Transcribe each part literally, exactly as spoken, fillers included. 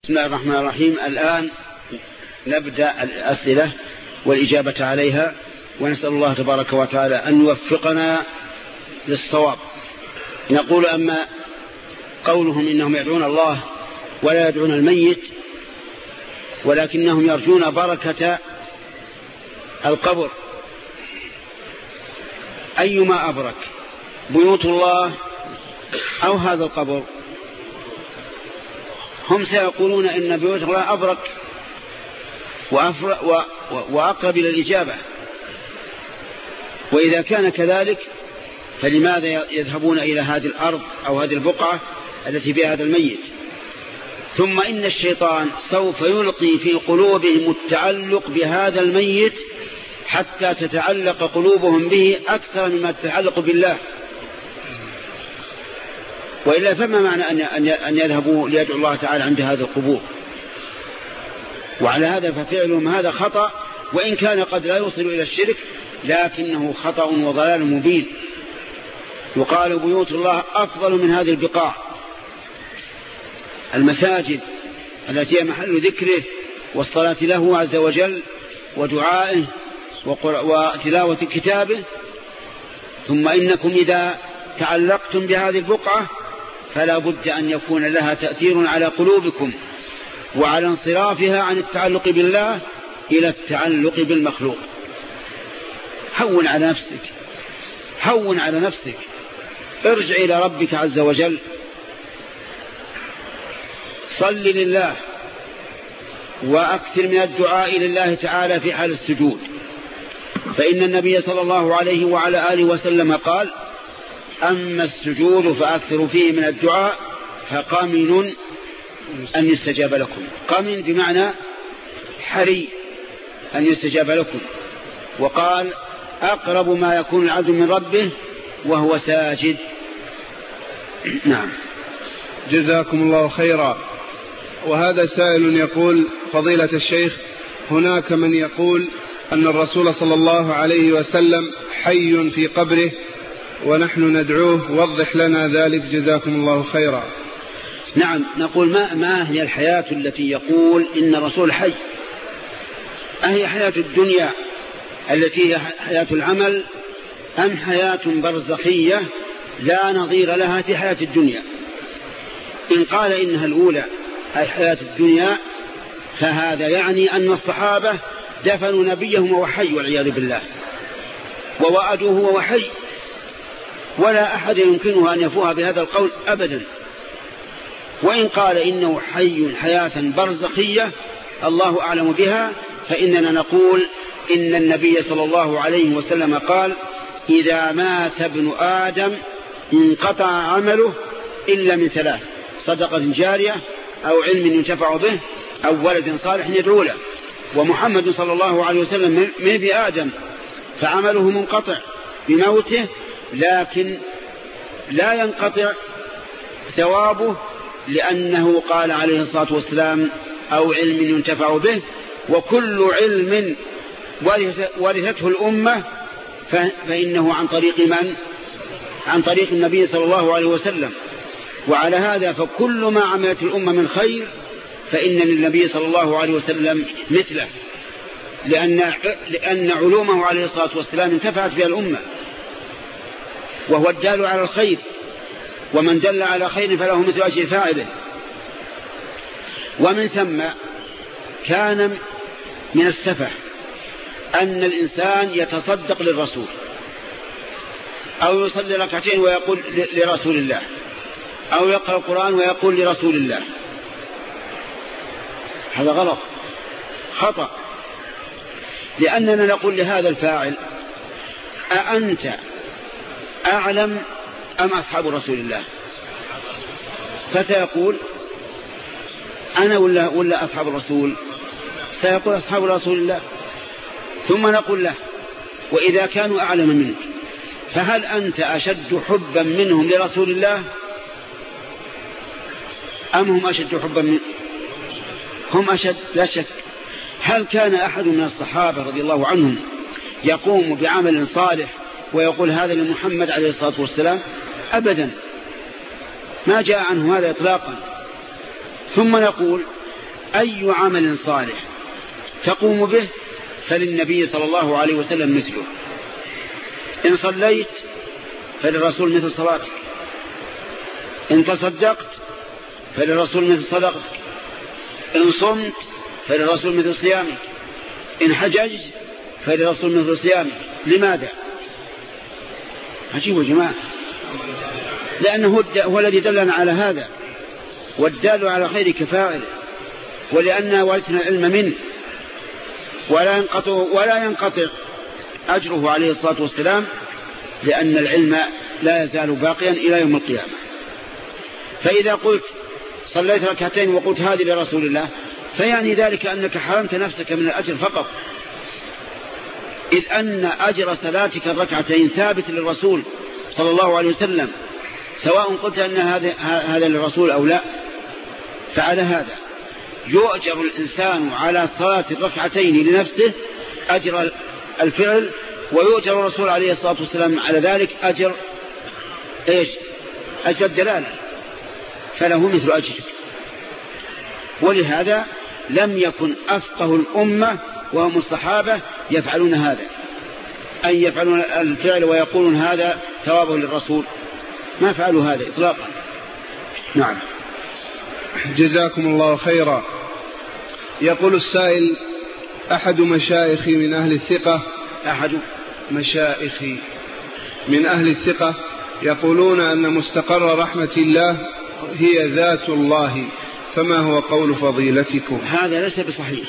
بسم الله الرحمن الرحيم. الآن نبدأ الأسئلة والإجابة عليها، ونسأل الله تبارك وتعالى أن يوفقنا للصواب. نقول: أما قولهم إنهم يدعون الله ولا يدعون الميت، ولكنهم يرجون بركة القبر، أيما أبرك، بيوت الله أو هذا القبر؟ هم سيقولون إن بيوت الله أبرك وأقرب إلى الإجابة، وإذا كان كذلك فلماذا يذهبون إلى هذه الأرض أو هذه البقعة التي فيها هذا الميت؟ ثم إن الشيطان سوف يلقي في قلوبهم التعلق بهذا الميت حتى تتعلق قلوبهم به أكثر مما تتعلق بالله، وإلا فما معنى أن يذهبوا ليدعوا الله تعالى عند هذا القبور؟ وعلى هذا ففعلهم هذا خطأ، وإن كان قد لا يوصل إلى الشرك لكنه خطأ وضلال مبين. يقال بيوت الله أفضل من هذه البقاع، المساجد التي هي محل ذكره والصلاة له عز وجل ودعائه وتلاوة كتابه. ثم إنكم إذا تعلقتم بهذه البقعة فلا بد أن يكون لها تأثير على قلوبكم وعلى انصرافها عن التعلق بالله إلى التعلق بالمخلوق. هون على نفسك، هون على نفسك، ارجع إلى ربك عز وجل، صل لله وأكثر من الدعاء لله تعالى في حال السجود، فإن النبي صلى الله عليه وعلى آله وسلم قال: أما السجود فأكثر فيه من الدعاء فقامن أن يستجاب لكم. قامن بمعنى حري أن يستجاب لكم. وقال: أقرب ما يكون العبد من ربه وهو ساجد. نعم. جزاكم الله خيرا. وهذا سائل يقول: فضيلة الشيخ، هناك من يقول أن الرسول صلى الله عليه وسلم حي في قبره ونحن ندعوه، وضح لنا ذلك جزاكم الله خيرا. نعم، نقول ما, ما هي الحياة التي يقول إن الرسول حي؟ أهي حياة الدنيا التي هي حياة العمل، أم حياة برزخية لا نظير لها في حياة الدنيا؟ إن قال إنها الأولى أي حياة الدنيا فهذا يعني أن الصحابة دفنوا نبيهم وهو حي والعياذ بالله، ووأدوه وهو حي، ولا أحد يمكنه أن يفوها بهذا القول أبدا. وإن قال إنه حي حياة برزخية الله أعلم بها، فإننا نقول إن النبي صلى الله عليه وسلم قال: إذا مات ابن آدم انقطع عمله إلا من ثلاث: صدقة جارية أو علم ينتفع به أو ولد صالح يدعو له. ومحمد صلى الله عليه وسلم من ابن آدم فعمله منقطع بموته، لكن لا ينقطع ثوابه، لأنه قال عليه الصلاة والسلام: أو علم ينتفع به. وكل علم ورثته الأمة فإنه عن طريق من؟ عن طريق النبي صلى الله عليه وسلم. وعلى هذا فكل ما عملت الأمة من خير فإن للنبي صلى الله عليه وسلم مثله، لأن, لأن علومه عليه الصلاة والسلام انتفعت بها الأمة، وهو الدال على الخير، ومن دل على خير فله مثل أجر فاعله. ومن ثم كان من السفه أن الإنسان يتصدق للرسول أو يصلي ركعتين ويقول لرسول الله، أو يقرأ القرآن ويقول لرسول الله. هذا غلط، خطأ، لأننا نقول لهذا الفاعل: أأنت أعلم أم أصحاب رسول الله؟ فسيقول: أنا ولا, ولا أصحاب الرسول؟ سيقول: أصحاب رسول الله. ثم نقول له: وإذا كانوا أعلم منك فهل أنت أشد حبا منهم لرسول الله أم هم أشد حبا منهم؟ هم أشد لا شك. هل كان أحد من الصحابة رضي الله عنهم يقوم بعمل صالح ويقول هذا لمحمد عليه الصلاة والسلام؟ أبدا، ما جاء عنه هذا إطلاقا. ثم نقول أي عمل صالح تقوم به فللنبي صلى الله عليه وسلم مثله. إن صليت فللرسول مثل صلاتك، إن تصدقت فللرسول مثل صدقتك، إن صمت فللرسول مثل صيامك، إن حججت فللرسول مثل صيامك. لماذا؟ عجيب يا جماعة، لأنه هو الذي دلنا على هذا، والدال على خير كفاعله، ولأننا ورثنا العلم منه، ولا ينقطع, ولا ينقطع أجره عليه الصلاة والسلام، لأن العلم لا يزال باقيا إلى يوم القيامة. فإذا قلت صليت ركعتين وقلت هذه لرسول الله، فيعني ذلك أنك حرمت نفسك من الأجر فقط، إذ أن أجر صلاتك الركعتين ثابت للرسول صلى الله عليه وسلم، سواء قلت أن هذا هذا للرسول أو لا. فعلى هذا يؤجر الإنسان على صلاة الركعتين لنفسه أجر الفعل، ويؤجر الرسول عليه الصلاة والسلام على ذلك أجر إيش؟ أجر الدلالة، فله مثل أجرك. ولهذا لم يكن أفقه الأمة وهم الصحابة يفعلون هذا، أن يفعلون الفعل ويقولون هذا ثوابه للرسول، ما فعلوا هذا إطلاقا. نعم. جزاكم الله خيرا. يقول السائل: أحد مشايخي من أهل الثقة أحد مشايخي من أهل الثقة يقولون أن مستقر رحمة الله هي ذات الله، فما هو قول فضيلتكم؟ هذا ليس بصحيح.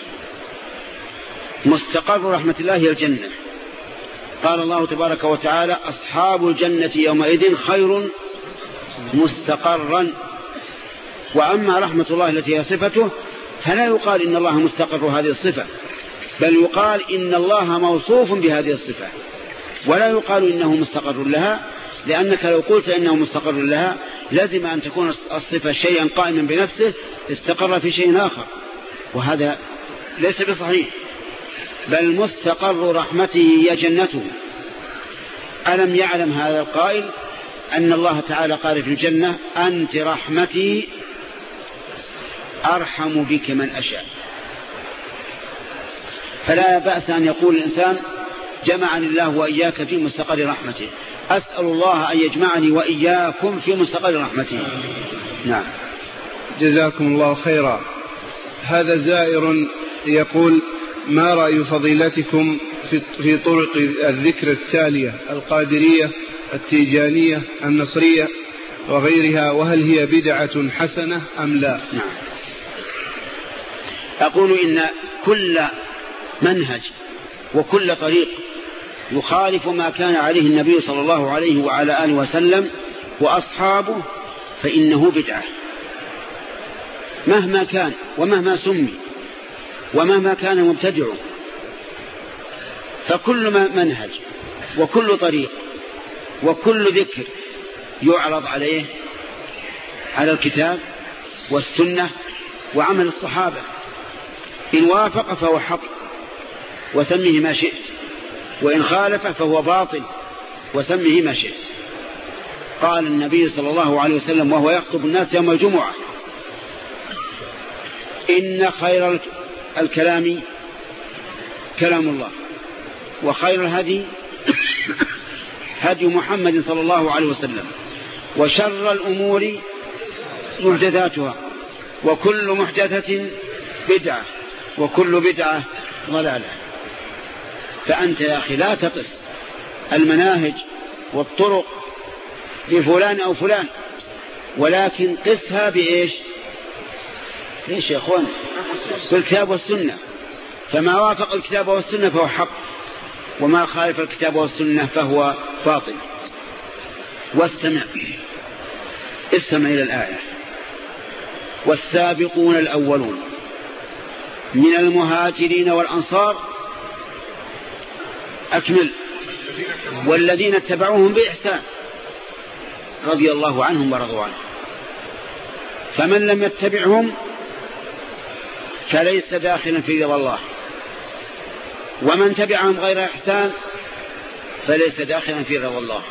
مستقر رحمة الله هي الجنة. قال الله تبارك وتعالى: أصحاب الجنة يومئذ خير مستقرا. وأما رحمة الله التي هي صفته فلا يقال إن الله مستقر هذه الصفة، بل يقال إن الله موصوف بهذه الصفة، ولا يقال إنه مستقر لها، لأنك لو قلت إنه مستقر لها لازم أن تكون الصفة شيئا قائما بنفسه استقر في شيء آخر، وهذا ليس بصحيح. بل مستقر رحمته هي جنته. ألم يعلم هذا القائل أن الله تعالى قال في الجنة: أنت رحمتي أرحم بك من أشاء. فلا بأس أن يقول الإنسان: جمعني الله وإياك في مستقر رحمته. أسأل الله أن يجمعني وإياكم في مستقر رحمته. نعم. جزاكم الله خيرا. هذا زائر يقول: ما رأي فضيلتكم في طرق الذكر التالية: القادرية، التيجانية، النصرية وغيرها، وهل هي بدعة حسنة أم لا؟ نعم. أقول إن كل منهج وكل طريق يخالف ما كان عليه النبي صلى الله عليه وعلى آله وسلم وأصحابه فإنه بدعة، مهما كان ومهما سمي ومهما كان مبتدع. فكل منهج وكل طريق وكل ذكر يعرض عليه على الكتاب والسنة وعمل الصحابة، إن وافق فهو حق وسميه ما شئت، وإن خالف فهو باطل وسميه ما شئت. قال النبي صلى الله عليه وسلم وهو يخطب الناس يوم الجمعة: إن خير الكلام كلام الله، وخير الهدي هدي محمد صلى الله عليه وسلم، وشر الأمور محدثاتها، وكل محدثة بدعة، وكل بدعة ضلالة. فأنت يا أخي لا تقس المناهج والطرق لفلان أو فلان، ولكن قسها بإيش؟ ليش يا أخوان؟ بالكتاب والسنة. فما وافق الكتاب والسنة فهو حق، وما خالف الكتاب والسنة فهو باطل. واستمع استمع إلى الآية: والسابقون الأولون من المهاجرين والأنصار، أكمل، والذين اتبعوهم بإحسان رضي الله عنهم ورضوا عنه. فمن لم يتبعهم فليس داخلا في رضا الله، ومن تبعهم غير إحسان فليس داخلا في رضا الله.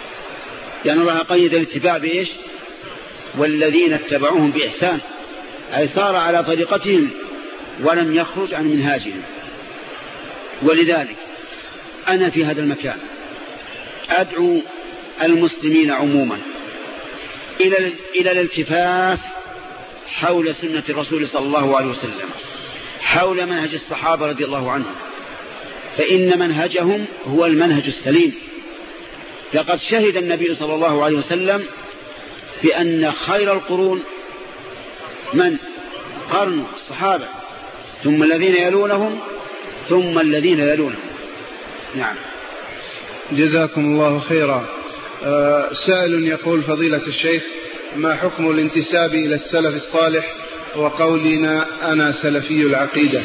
يعني الله قيد الاتباع بإيش؟ والذين اتبعوهم بإحسان، أي صار على طريقتهم ولم يخرج عن منهاجهم. ولذلك أنا في هذا المكان أدعو المسلمين عموما إلى إلى الالتفاف حول سنة الرسول صلى الله عليه وسلم، حول منهج الصحابة رضي الله عنهم، فإن منهجهم هو المنهج السليم. لقد شهد النبي صلى الله عليه وسلم بأن خير القرون من قرن الصحابة، ثم الذين يلونهم، ثم الذين يلونهم. نعم. جزاكم الله خيرا. أه سائل يقول: فضيلة الشيخ، ما حكم الانتساب إلى السلف الصالح وقولنا أنا سلفي العقيدة؟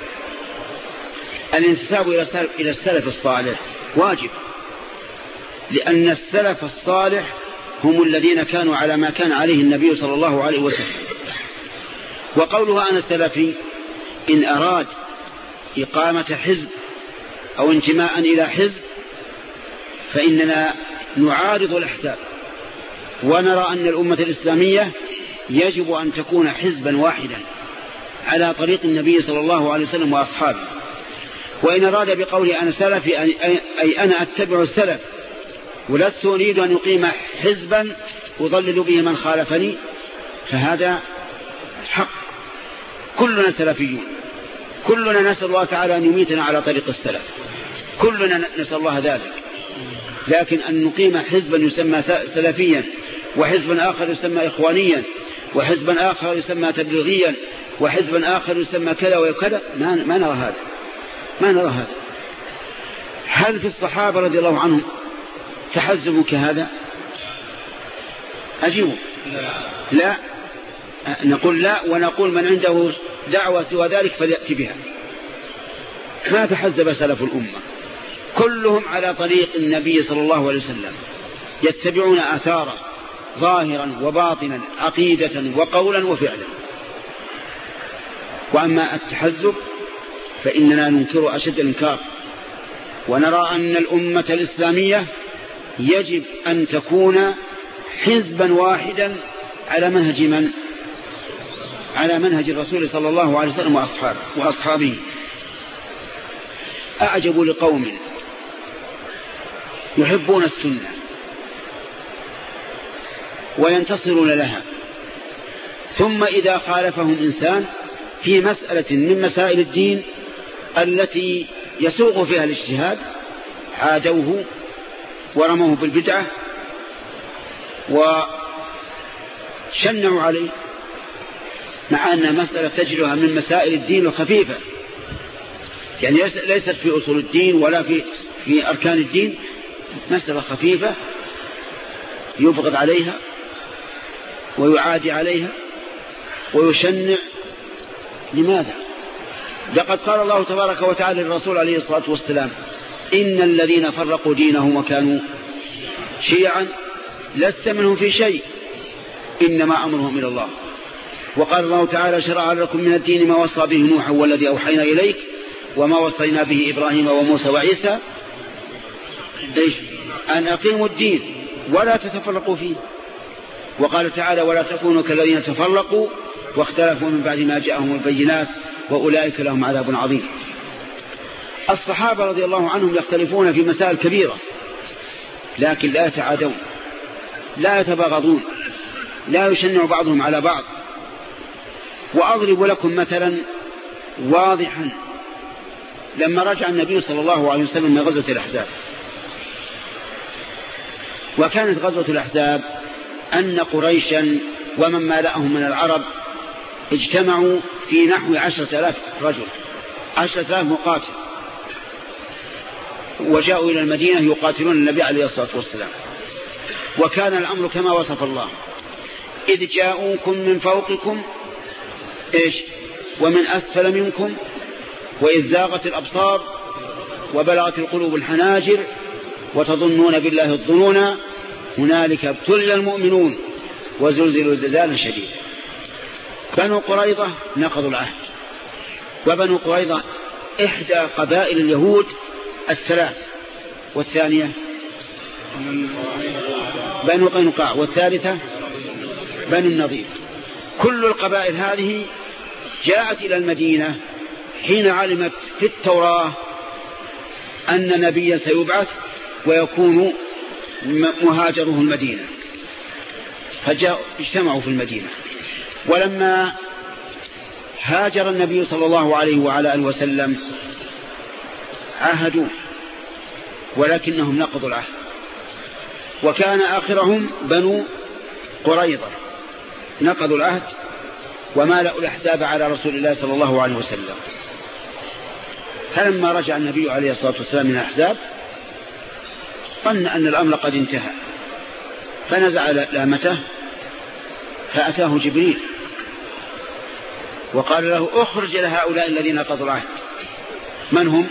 الانتساب إلى السلف الصالح واجب، لأن السلف الصالح هم الذين كانوا على ما كان عليه النبي صلى الله عليه وسلم. وقولها أنا سلفي إن أراد إقامة حزب أو انتماء إلى حزب فإننا نعارض الأحزاب، ونرى أن الأمة الإسلامية يجب أن تكون حزبا واحدا على طريق النبي صلى الله عليه وسلم وأصحابه. وإن أراد بقوله أنا سلفي أي أنا أتبع السلف ولست أريد أن يقيم حزبا أضلل به من خالفني، فهذا حق. كلنا سلفيون، كلنا نسأل الله تعالى أن يميتنا على طريق السلف، كلنا نسأل الله ذلك. لكن أن نقيم حزبا يسمى سلفيا، وحزبا آخر يسمى إخوانيا، وحزبا آخر يسمى تبليغيا، وحزبا آخر يسمى كذا وكذا، ما, ما نرى هذا ما نرى هذا. هل في الصحابة رضي الله عنهم تحزبوا كهذا؟ أجيبوا لا. نقول لا، ونقول من عنده دعوة سوى ذلك فليأتي بها. ما تحزب سلف الأمة، كلهم على طريق النبي صلى الله عليه وسلم، يتبعون آثاره ظاهرا وباطنا، عقيدة وقولا وفعلا. وأما التحزب فإننا ننكر أشد الإنكار، ونرى أن الأمة الإسلامية يجب أن تكون حزبا واحدا على منهج من؟ على منهج الرسول صلى الله عليه وسلم وأصحابه, وأصحابه. أعجب لقوم يحبون السنة وينتصرون لها، ثم إذا خالفهم إنسان في مسألة من مسائل الدين التي يسوغ فيها الاجتهاد عادوه ورموه بالبدعة وشنعوا عليه، مع أن مسألة تجرها من مسائل الدين الخفيفة، يعني ليست في أصول الدين ولا في, في أركان الدين، مسألة خفيفة يبغض عليها ويعادي عليها ويشنع. لماذا؟ لقد قال الله تبارك وتعالى للرسول عليه الصلاة والسلام: إن الذين فرقوا دينهم وكانوا شيعا لست منهم في شيء إنما أمرهم إلى الله. وقال الله تعالى: شرع لكم من الدين ما وصى به نوح والذي أوحينا إليك وما وصينا به إبراهيم وموسى وعيسى إيش؟ أن أقيموا الدين ولا تتفرقوا فيه. وقال تعالى: ولا تكونوا كالذين تفرقوا واختلفوا من بعد ما جاءهم البينات وأولئك لهم عذاب عظيم. الصحابة رضي الله عنهم يختلفون في مسائل كبيرة، لكن لا يتعادون، لا يتباغضون، لا يشنع بعضهم على بعض. وأضرب لكم مثلا واضحا. لما رجع النبي صلى الله عليه وسلم من غزوة الأحزاب، وكانت غزوة الأحزاب أن قريشا ومن مالأهم من العرب اجتمعوا في نحو عشرة آلاف رجل، عشرة آلاف مقاتل، وجاءوا إلى المدينة يقاتلون النبي عليه الصلاة والسلام. وكان الأمر كما وصف الله: إذ جاءوكم من فوقكم إيش ومن أسفل منكم وإذ زاغت الأبصار وبلغت القلوب الحناجر وتظنون بالله الظنون هنالك ابتلي المؤمنون وزلزلوا زلزالا شديدا. بنو قريظة نقضوا العهد، وبنو قريظة إحدى قبائل اليهود الثلاث، والثانية بنو قينقاع، والثالثة بنو النضير. كل القبائل هذه جاءت إلى المدينة حين علمت في التوراة أن نبيا سيبعث ويكون مهاجره المدينة، فجاءوا اجتمعوا في المدينة. ولما هاجر النبي صلى الله عليه وعلى آله وسلم عاهدوا ولكنهم نقضوا العهد، وكان آخرهم بنو قريظة نقضوا العهد ومالأوا الأحزاب على رسول الله صلى الله عليه وسلم. فلما رجع النبي عليه الصلاة والسلام من الأحزاب ظن أن الأمر قد انتهى، فنزع لامته فأتاه جبريل وقال له اخرج لهؤلاء الذين نقضوا العهد. من هم؟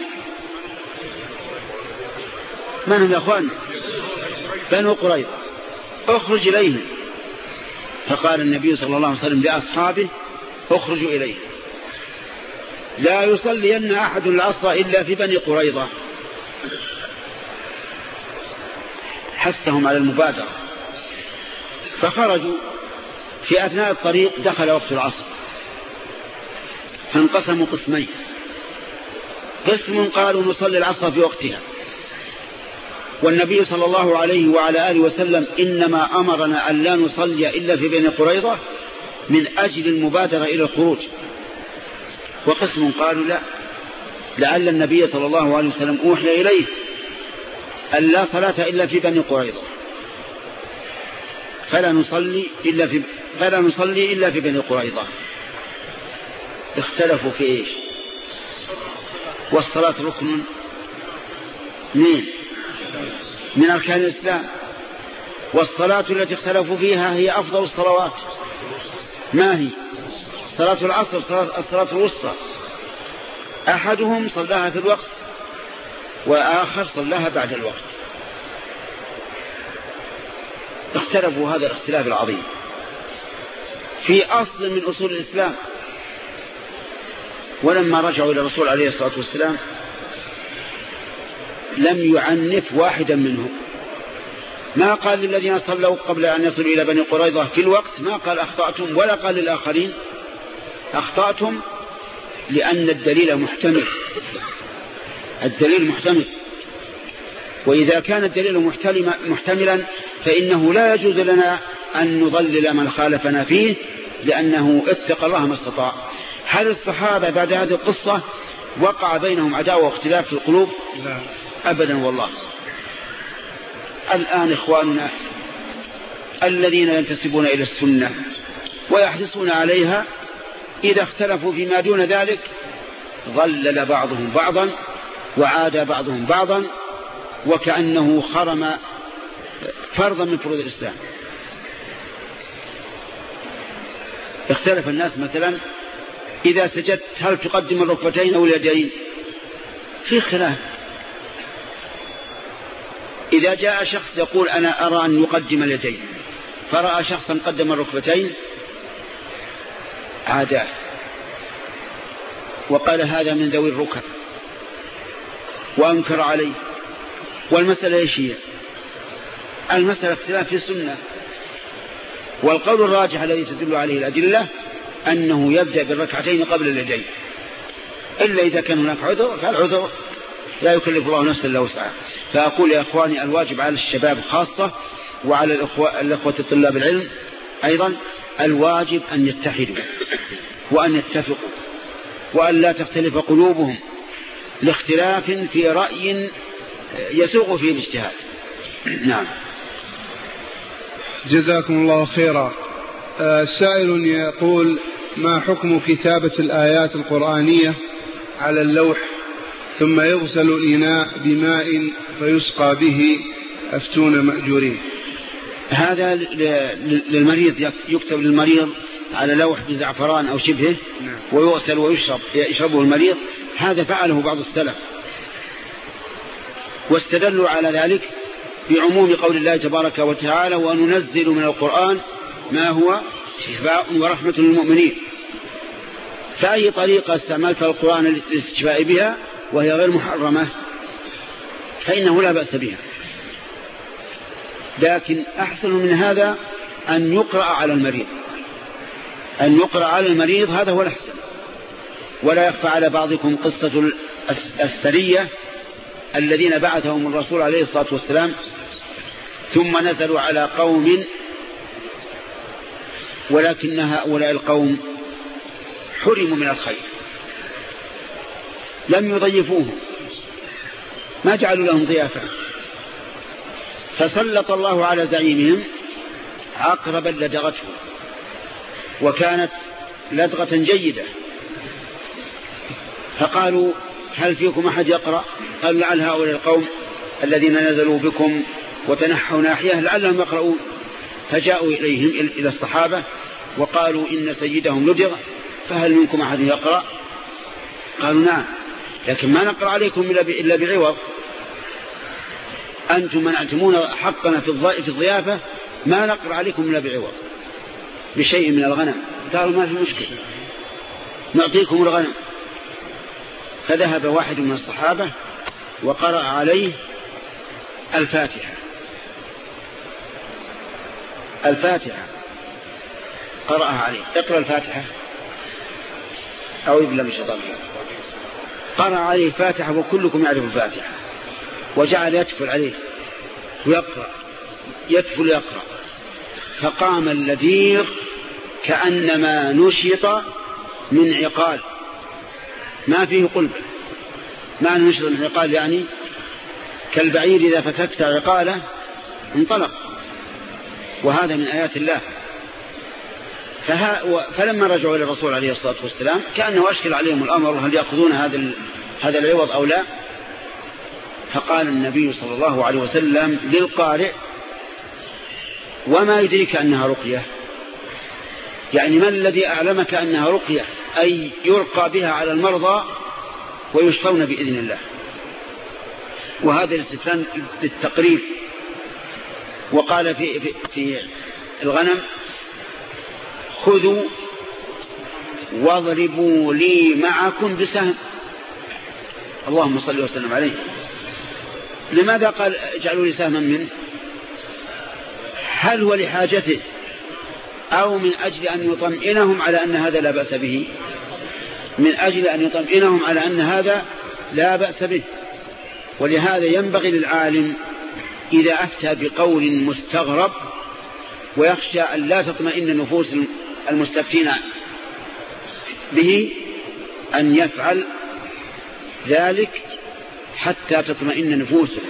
من هم يا أخوان؟ بنو قريظة، اخرج إليهم. فقال النبي صلى الله عليه وسلم لأصحابه اخرجوا إليه، لا يصلين أحد العصر إلا في بني قريظة. حثهم على المبادرة، فخرجوا. في أثناء الطريق دخل وقت العصر فانقسموا قسمين، قسم قالوا نصلي العصر في وقتها، والنبي صلى الله عليه وعلى آله وسلم إنما أمرنا أن لا نصلي إلا في بني قريظة من أجل المبادرة إلى الخروج. وقسم قالوا لا، لعل النبي صلى الله عليه وسلم أوحي إليه أن لا صلاة إلا في بني قريظة، فلا نصلي إلا في فلا نصلي إلا في بني قريظة. اختلفوا في إيش؟ والصلاة ركن من من أركان الإسلام، والصلاة التي اختلفوا فيها هي أفضل الصلوات. ما هي؟ صلاة العصر، الصلاة الوسطى. أحدهم صلاها في الوقت وآخر صلاها بعد الوقت. اختلفوا هذا الاختلاف العظيم في أصل من أصول الإسلام. ولما رجعوا إلى الرسول عليه الصلاة والسلام لم يعنف واحدا منهم، ما قال للذين صلوا قبل أن يصلوا إلى بني قريظة في الوقت ما قال أخطأتم، ولا قال للآخرين أخطأتم، لأن الدليل محتمل. الدليل محتمل، وإذا كان الدليل محتملا فإنه لا يجوز لنا أن نضلل من خالفنا فيه، لأنه اتقى الله ما استطاع. هل الصحابة بعد هذه القصة وقع بينهم عداوة واختلاف في القلوب؟ لا أبدا والله. الآن إخواننا الذين ينتسبون إلى السنة ويحرصون عليها إذا اختلفوا فيما دون ذلك ضلل بعضهم بعضا وعاد بعضهم بعضا، وكأنه خرم فرضا من فروض الإسلام. اختلف الناس مثلا إذا سجدت هل تقدم الركبتين أو اليدين؟ في خلاف. إذا جاء شخص يقول أنا أرى أن يقدم اليدين فرأى شخصا قدم الركبتين عاداه وقال هذا من ذوي الركب وأنكر عليه. والمسألة ايش هي؟ المسألة اختلاف في السنة، والقول الراجح الذي تدل عليه الأدلة أنه يبدأ بالركعتين قبل اليدين، إلا إذا كان هناك عذر، فالعذر لا يكلف الله نفسا إلا وسعها. فأقول يا إخواني الواجب على الشباب خاصة وعلى الأخوة, الأخوة طلاب العلم أيضا الواجب أن يتحدوا وأن يتفقوا وأن لا تختلف قلوبهم لاختلاف في رأي يسوق فيه الاجتهاد. نعم. جزاكم الله خيرا. سائل يقول ما حكم كتابة الآيات القرآنية على اللوح ثم يغسل الإناء بماء فيسقى به أفتون مأجورين؟ هذا للمريض، يكتب للمريض على لوح بزعفران أو شبهه ويغسل ويشرب يشربه المريض. هذا فعله بعض السلف واستدلوا على ذلك بعموم قول الله تبارك وتعالى وننزل من القرآن ما هو شفاء ورحمة للمؤمنين. فأي طريقة استعملت القرآن للاستشفاء بها وهي غير محرمة فإنه لا بأس بها، لكن أحسن من هذا أن يقرأ على المريض أن يقرأ على المريض هذا هو الأحسن. ولا يخفى على بعضكم قصة السرية الذين بعثهم الرسول عليه الصلاة والسلام ثم نزلوا على قوم، ولكن هؤلاء القوم حرموا من الخير، لم يضيفوهم، ما جعلوا لهم ضيافة، فسلط الله على زعيمهم عقربا لدغته، وكانت لدغة جيدة، فقالوا هل فيكم أحد يقرأ؟ قالوا لعل هؤلاء القوم الذين نزلوا بكم وتنحوا ناحية لعلهم يقرؤون، فجاءوا إليهم إلى الصحابة وقالوا إن سيدهم لدغ فهل منكم أحد يقرأ؟ قالوا نعم، لكن ما نقرأ عليكم إلا بعوض، أنتم منعتمون حقنا في الضيافة، ما نقرأ عليكم إلا بعوض بشيء من الغنم. قالوا ما في مشكلة نعطيكم الغنم. فذهب واحد من الصحابة وقرأ عليه الفاتحة الفاتحة قرأها عليه. اقرأ الفاتحة أعوذ بالله من الشيطان الرجيم. قرأ عليه الفاتحة وكلكم يعرف الفاتحة، وجعل يتفل عليه ويقرأ يتفل يقرأ، فقام اللذيذ كأنما نشط من عقال، ما فيه قلب، ما نشط من عقال يعني كالبعير إذا فككت عقاله انطلق، وهذا من آيات الله. فلما رجعوا إلى الرسول عليه الصلاة والسلام كأنه أشكل عليهم الأمر هل يأخذون هذا هذا العوض أو لا، فقال النبي صلى الله عليه وسلم للقارئ وما يدريك أنها رقية، يعني ما الذي أعلمك أنها رقية، أي يرقى بها على المرضى ويشفون بإذن الله، وهذا الاستثناء للتقريب. وقال في, في, في الغنم خذوا واضربوا لي معكم بسهم، اللهم صل وسلم عليه. لماذا قال اجعلوا لي سهما منه؟ هل هو لحاجته أو من أجل أن يطمئنهم على أن هذا لا بأس به؟ من أجل أن يطمئنهم على أن هذا لا بأس به. ولهذا ينبغي للعالم إذا أفتى بقول مستغرب ويخشى أن لا تطمئن نفوس المستفتين به أن يفعل ذلك حتى تطمئن نفوسه.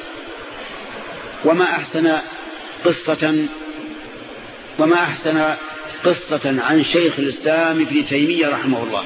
وما أحسن قصة وما أحسن قصة عن شيخ الإسلام ابن تيمية رحمه الله.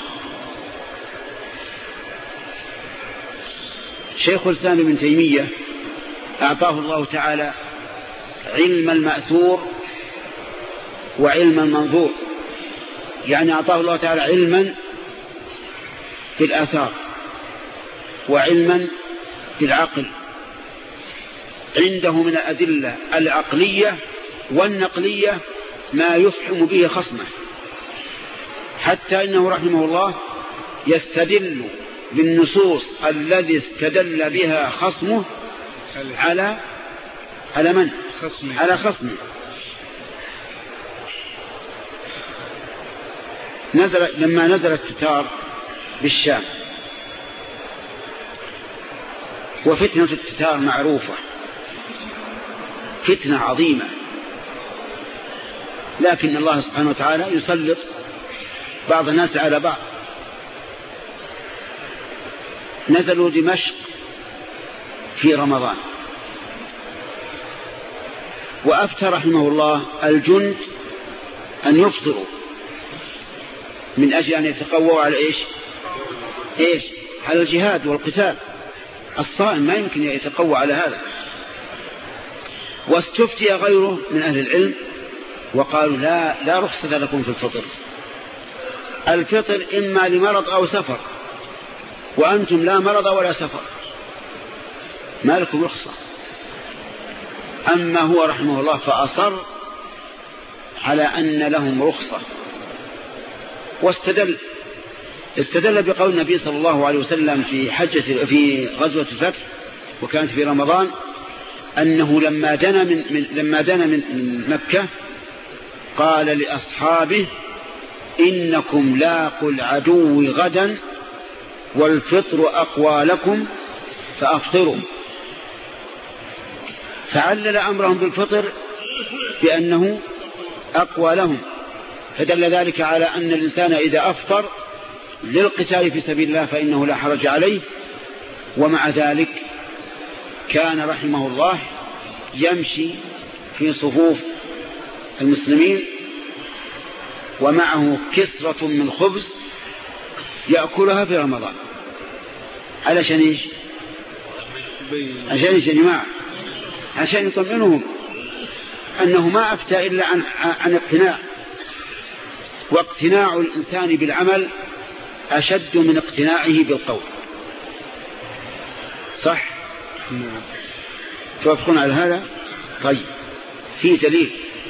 شيخ الإسلام ابن تيمية أعطاه الله تعالى علم المأثور وعلم المنظور، يعني أعطاه الله تعالى علما في الآثار وعلما في العقل، عنده من الأدلة العقلية والنقلية ما يفحم به خصمه، حتى إنه رحمه الله يستدل بالنصوص الذي استدل بها خصمه على على من؟ خصمه. على خصمه. نزل لما نزل التتار بالشام، وفتنة التتار معروفة، فتنة عظيمة، لكن الله سبحانه وتعالى يسلط بعض الناس على بعض. نزلوا دمشق في رمضان، وأفتى رحمه الله الجند أن يفطروا من أجل أن يتقووا على إيش إيش على الجهاد والقتال. الصائم ما يمكن يتقوى على هذا. واستفتي غيره من أهل العلم وقالوا لا لا رخصة لكم في الفطر، الفطر إما لمرض أو سفر، وأنتم لا مرض ولا سفر، ما لكم رخصة. أما هو رحمه الله فأصر على أن لهم رخصة، واستدل استدل بقول النبي صلى الله عليه وسلم في حجة في غزوة الفتح وكانت في رمضان، أنه لما دنا من, من لما دنا من, من مكة قال لأصحابه إنكم لاقوا العدو غدا والفطر أقوى لكم فأفطروا. فعلل أمرهم بالفطر بأنه أقوى لهم، فدل ذلك على أن الإنسان إذا أفطر للقتال في سبيل الله فإنه لا حرج عليه. ومع ذلك كان رحمه الله يمشي في صفوف المسلمين ومعه كسرة من خبز يأكلها في رمضان. علشان إيش؟ عشان إيش يا جماعة؟ عشان يطمئنهم أنه ما أفتى إلا عن, عن اقتناع، واقتناع الإنسان بالعمل أشد من اقتناعه بالقول. صح؟ توافقون على هذا؟ طيب، في دليل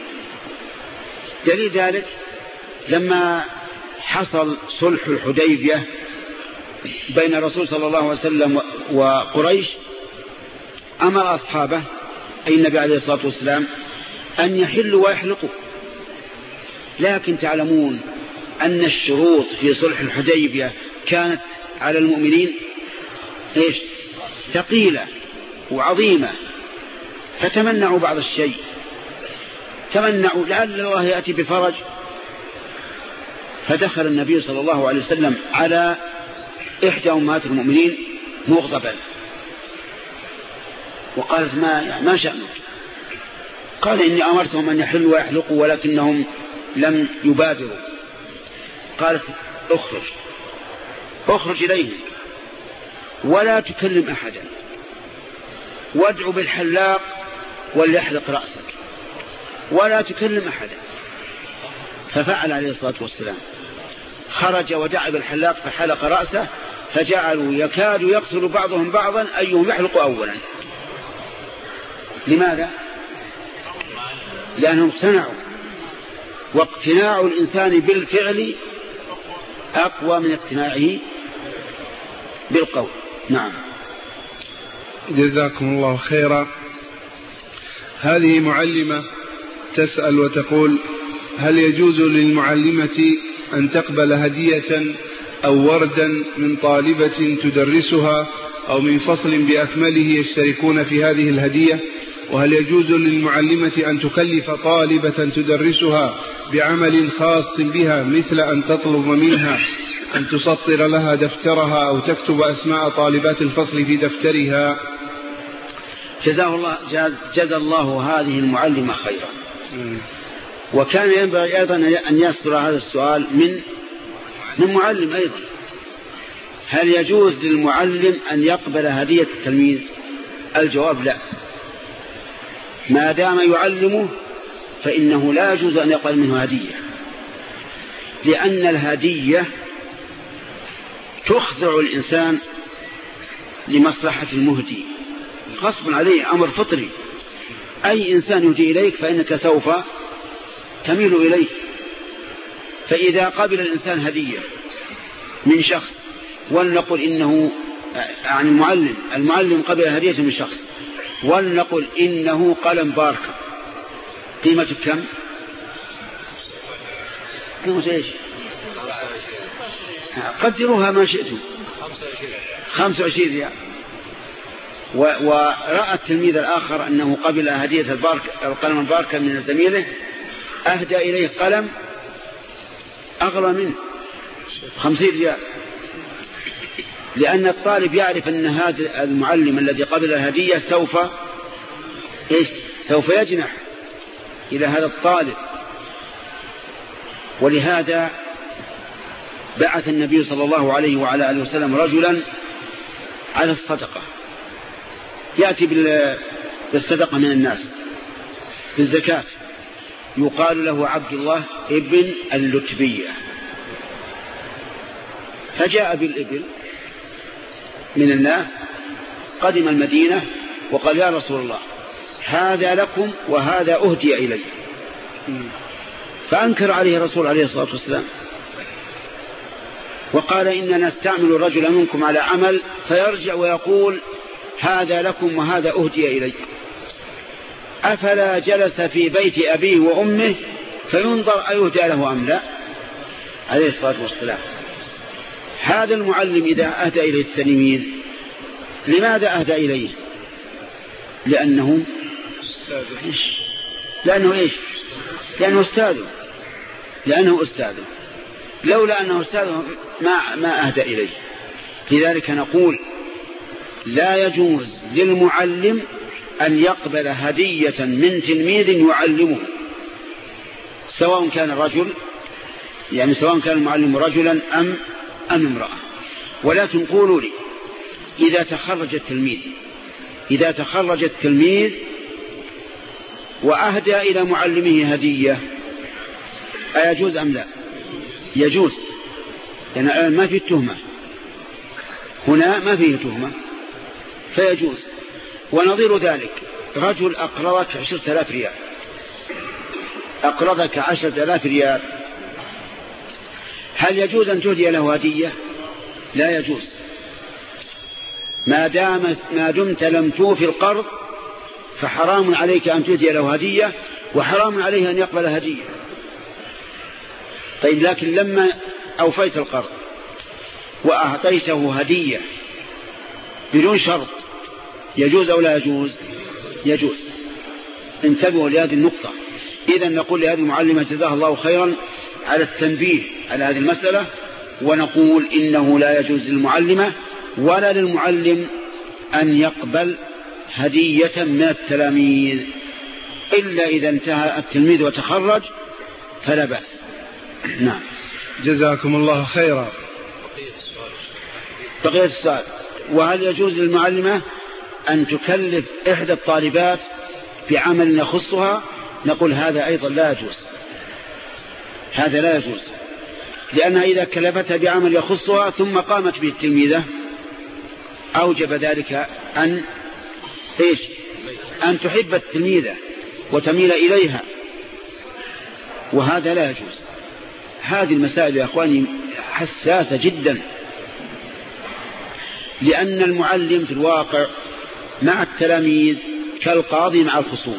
دليل ذلك لما حصل صلح الحديبية بين الرسول صلى الله عليه وسلم وقريش، أمر أصحابه أي النبي عليه الصلاة والسلام أن يحلوا ويحلقوا. لكن تعلمون أن الشروط في صلح الحديبية كانت على المؤمنين إيش؟ ثقيلة وعظيمة، فتمنعوا بعض الشيء، تمنعوا لعل الله يأتي بفرج. فدخل النبي صلى الله عليه وسلم على إحدى أمهات المؤمنين مغضبا وقالت: ما, يعني ما شأنك؟ قال: إني أمرتهم أن يحلوا ويحلقوا ولكنهم لم يبادروا. قالت: اخرج اخرج إليهم ولا تكلم أحدا، وادعو بالحلاق وليحلق رأسك ولا تكلم أحدا. ففعل عليه الصلاة والسلام، خرج ودعا بالحلاق فحلق رأسه، فجعلوا يكاد يقتل بعضهم بعضا أيهم يحلق أولا. لماذا؟ لأنهم اقتنعوا، واقتناع الإنسان بالفعل أقوى من اقتناعه بالقول. نعم. جزاكم الله خيرا. هذه معلمة تسأل وتقول: هل يجوز للمعلمة أن تقبل هدية أو وردا من طالبة تدرسها أو من فصل بأكمله يشتركون في هذه الهدية؟ وهل يجوز للمعلمة أن تكلف طالبة تدرسها بعمل خاص بها، مثل أن تطلب منها أن تسطر لها دفترها أو تكتب أسماء طالبات الفصل في دفترها؟ جزاه الله جزا الله هذه المعلمة خيرا. وكان ينبغي أيضا أن يصدر هذا السؤال من من معلم أيضا: هل يجوز للمعلم أن يقبل هدية التلميذ؟ الجواب: لا. ما دام يعلمه فإنه لا يجوز أن يقبل منه هدية، لأن الهدية تخضع الإنسان لمصلحة المهدي، غصب عليه، أمر فطري. أي إنسان يهدي إليك فإنك سوف تميل إليه. فإذا قبل الإنسان هدية من شخص، ولنقل إنه يعني المعلم المعلم قبل هدية من شخص، ولنقل إنه قلم باركة، قيمته كم؟ قيمته إيش؟ قدروها ما شئتم. خمسة وعشرين ريال. ورأى التلميذ الآخر أنه قبل هدية البارك القلم الباركة من زميله، أهدى إليه قلم أغلى منه خمسين ريال، لأن الطالب يعرف أن هذا المعلم الذي قبل الهدية سوف إيش؟ سوف يجنح إلى هذا الطالب. ولهذا بعث النبي صلى الله عليه وعلى آله وسلم رجلا على الصدقة، يأتي بالصدقة من الناس بالزكاة، يقال له عبد الله ابن اللتبية. فجاء بالإبل من الناس، قدم المدينة وقال: يا رسول الله، هذا لكم وهذا أهدي إلي. فأنكر عليه الرسول عليه الصلاة والسلام وقال: إننا نستعمل الرجل منكم على عمل فيرجع ويقول: هذا لكم وهذا أهدي إلي، أفلا جلس في بيت أبيه وأمه فينظر أيهدى له أم لا؟ عليه الصلاة والسلام. هذا المعلم إذا أهدى إليه التلميذ لماذا أهدى إليه؟ لأنه إيش؟ لأنه إيش؟ لأنه أستاذه لأنه أستاذه لولا أنه أستاذه ما, ما أهدى إليه. لذلك نقول لا يجوز للمعلم أن يقبل هدية من تلميذ يعلمه، سواء كان رجل، يعني سواء كان المعلم رجلا أم أم امرأة. ولكن قولوا لي، إذا تخرج التلميذ إذا تخرج التلميذ وأهدى إلى معلمه هدية أيجوز أم لا؟ يجوز، لأن يعني ما فيه تهمة، هنا ما فيه تهمة فيجوز. ونظير ذلك رجل أقرضك عشرة آلاف ريال أقرضك عشرة آلاف ريال، هل يجوز أن تهدي له هدية؟ لا يجوز، ما دام ما دمت لم توفي القرض فحرام عليك أن تهدي له هدية، وحرام عليه أن يقبل هدية. طيب، لكن لما أوفيت القرض وأعطيته هدية بدون شرط يجوز أو لا يجوز؟ يجوز. انتبهوا لهذه النقطة. إذن نقول لهذه المعلمة جزاها الله خيرا على التنبيه على هذه المسألة، ونقول إنه لا يجوز للمعلمة ولا للمعلم أن يقبل هدية من التلاميذ إلا إذا انتهى التلميذ وتخرج فلا بأس. نعم، جزاكم الله خيرا. بقية السؤال: وهل يجوز للمعلمة أن تكلف إحدى الطالبات بعمل يخصها؟ نقول هذا أيضا لا يجوز، هذا لا يجوز، لأنها إذا كلفتها بعمل يخصها ثم قامت به التلميذة أوجب ذلك أن إيش؟ أن تحب التلميذة وتميل إليها، وهذا لا يجوز. هذه المسائل يا أخواني حساسة جدا، لأن المعلم في الواقع مع التلاميذ كالقاضي مع الخصوم،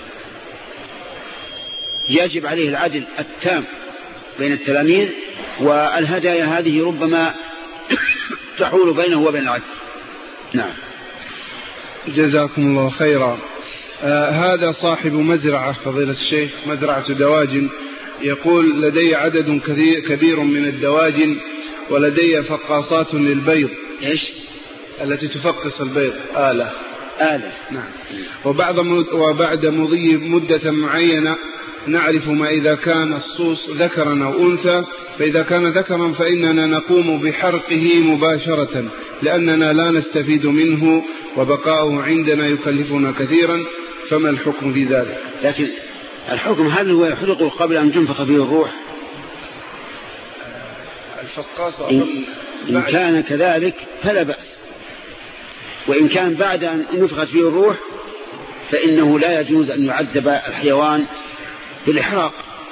يجب عليه العدل التام بين التلاميذ، والهدايا هذه ربما تحول بينه وبين العدل. نعم، جزاكم الله خيرا. آه هذا صاحب مزرعة فضيلة الشيخ، مزرعة دواجن، يقول: لدي عدد كبير من الدواجن ولدي فقاصات للبيض. إيش؟ التي تفقص البيض، آلة آلة نعم. وبعد وبعد مضي مدة معينة نعرف ما إذا كان الصوص ذكرا أو أنثى، فإذا كان ذكرا فإننا نقوم بحرقه مباشرة لأننا لا نستفيد منه وبقاؤه عندنا يكلفنا كثيرا، فما الحكم في ذلك؟ لكن الحكم هل هو يحرقه قبل أن تنفخ فيه الروح؟ الفقاصة إن, إن كان كذلك فلا بأس، وإن كان بعد أن نفخت فيه الروح فإنه لا يجوز أن يعذب الحيوان بالإحراق.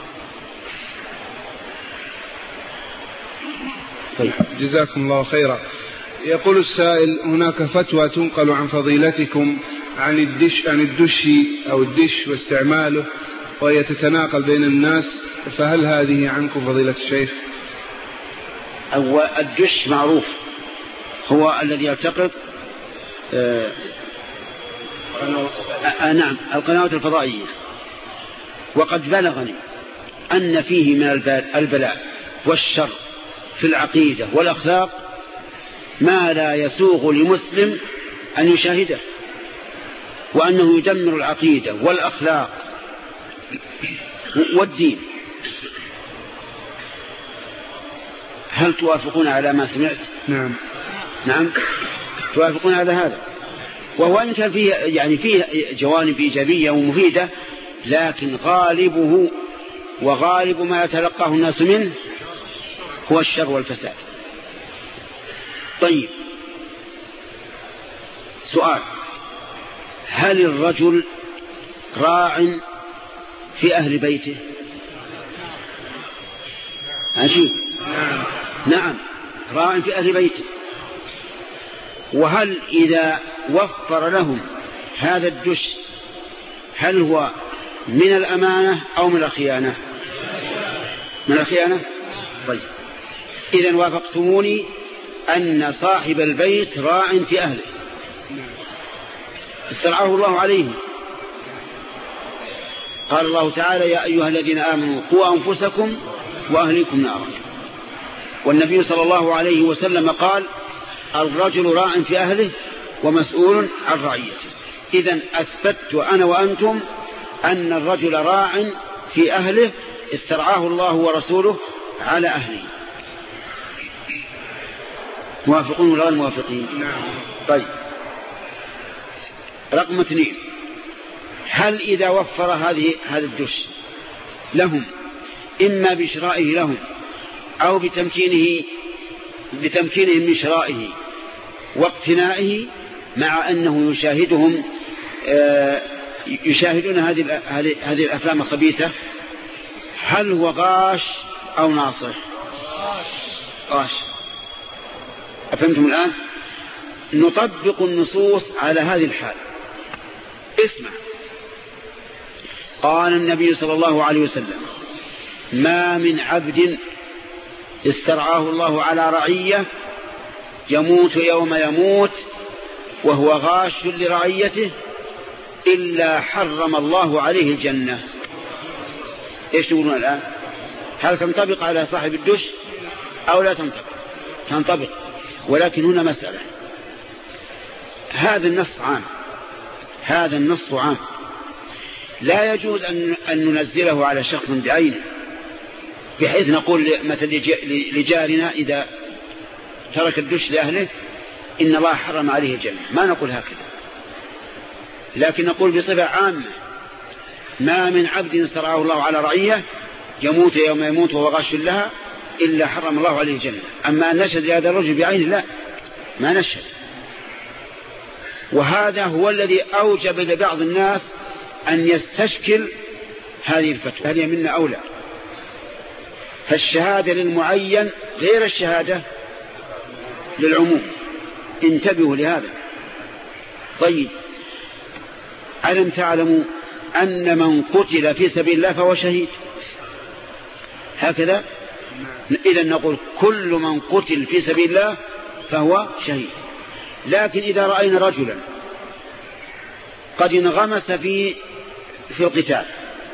طيب، جزاكم الله خيرا. يقول السائل: هناك فتوى تنقل عن فضيلتكم عن الدش عن الدش أو الدش واستعماله وهي تتناقل بين الناس، فهل هذه عنكم فضيلة الشيخ؟ أو الدش معروف هو الذي يلتقط آه آه نعم القنوات الفضائية، وقد بلغني أن فيه من البلاء والشر في العقيدة والأخلاق ما لا يسوغ لمسلم أن يشاهده، وأنه يدمر العقيدة والأخلاق والدين. هل توافقون على ما سمعت؟ نعم نعم توافقون على هذا، وهو إن كان فيه يعني فيه جوانب إيجابية ومفيدة، لكن غالبه وغالب ما يتلقاه الناس منه هو الشر والفساد. طيب، سؤال: هل الرجل راع في أهل بيته؟ عجيب. نعم نعم راع في أهل بيته. وهل إذا وفر لهم هذا الدش هل هو من الأمانة أو من الخيانة؟ من الخيانة. طيب إذن وافقتموني أن صاحب البيت راع في أهله استرعاه الله عليه. قال الله تعالى يا أيها الذين آمنوا قوا أنفسكم وأهليكم نارا. والنبي صلى الله عليه وسلم قال الرجل راع في أهله ومسؤول عن رعيته. إذن أثبت أنا وأنتم أن الرجل راع في أهله استرعاه الله ورسوله على أهله. موافقون ولا غير موافقين؟ طيب رقم اثنين، هل إذا وفر هذه هذا الدش لهم إما بشرائه لهم أو بتمكينه بتمكينهم من شرائه واقتنائه، مع أنه يشاهدهم يشاهدون هذه هذه الأفلام الخبيثة، هل هو غاش أو ناصح؟ غاش. أفهمتم الآن؟ نطبق النصوص على هذه الحال. اسمع، قال النبي صلى الله عليه وسلم ما من عبد استرعاه الله على رعية يموت يوم يموت وهو غاش لرعيته إلا حرم الله عليه الجنة. ايش تقولون الآن؟ هل تنطبق على صاحب الدش أو لا تنطبق؟ تنطبق، ولكن هنا مسألة. هذا النص عام، هذا النص عام، لا يجوز أن ننزله على شخص بعينه بحيث نقول مثل لجارنا إذا ترك الدش لأهله إن الله حرم عليه الجنة، ما نقول هكذا، لكن نقول بصفة عامة ما من عبد استرعاه الله على رعية يموت يوم يموت وهو غاش لها إلا حرم الله عليه الجنة. أما أن نشهد لهذا الرجل بعينه لا، ما نشهد. وهذا هو الذي أوجب لبعض الناس أن يستشكل هذه الفتوى، هذه منا أولى. فالشهادة للمعين غير الشهادة للعموم، انتبهوا لهذا. طيب ألم تعلموا أن من قتل في سبيل الله فهو شهيد؟ هكذا إذا نقول كل من قتل في سبيل الله فهو شهيد. لكن إذا رأينا رجلا قد انغمس في في القتال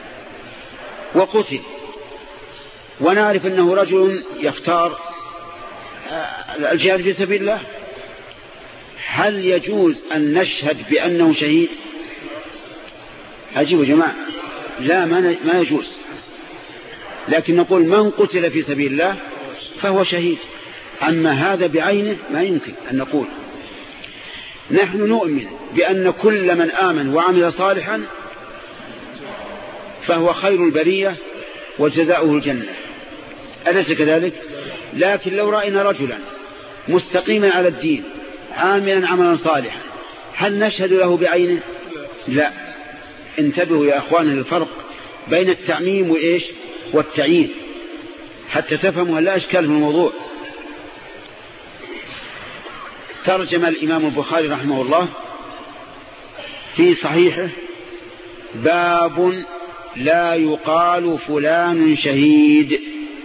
وقتل ونعرف أنه رجل يختار الجهاد في سبيل الله، هل يجوز أن نشهد بأنه شهيد؟ أجيبوا جماعة، لا ما يجوز. لكن نقول من قتل في سبيل الله فهو شهيد. أما هذا بعينه ما يمكن أن نقول. نحن نؤمن بأن كل من آمن وعمل صالحا فهو خير البرية وجزاؤه الجنة، أليس كذلك؟ لكن لو رأينا رجلا مستقيما على الدين عاملا عملا صالحا هل نشهد له بعينه؟ لا. انتبهوا يا أخوان للفرق بين التعميم وإيش والتعيين حتى تفهموا لا إشكال في الموضوع. ترجم الإمام البخاري رحمه الله في صحيحه باب لا يقال فلان شهيد،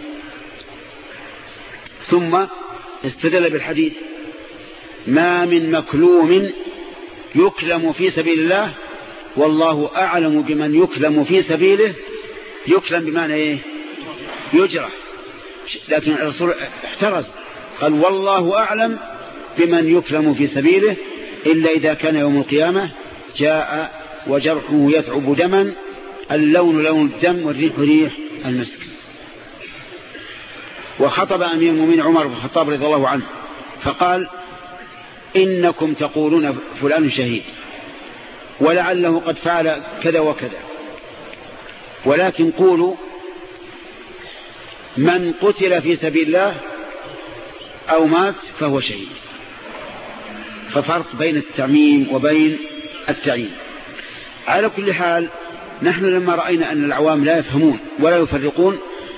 ثم استدل بالحديث ما من مكلوم يكلم في سبيل الله والله أعلم بمن يكلم في سبيله. يكلم بمعنى إيه؟ يجرح. لكن الرسول احترز قال والله أعلم بمن يكلم في سبيله إلا إذا كان يوم القيامة جاء وجرحه يثعب دما اللون لون الدم والريح ريح المسك. وخطب أمير المؤمنين عمر بن الخطاب رضي الله عنه فقال إنكم تقولون فلان شهيد ولعله قد فعل كذا وكذا، ولكن قولوا من قتل في سبيل الله أو مات فهو شهيد. ففرق بين التعميم وبين التعيين. على كل حال نحن لما رأينا أن العوام لا يفهمون ولا يفرقون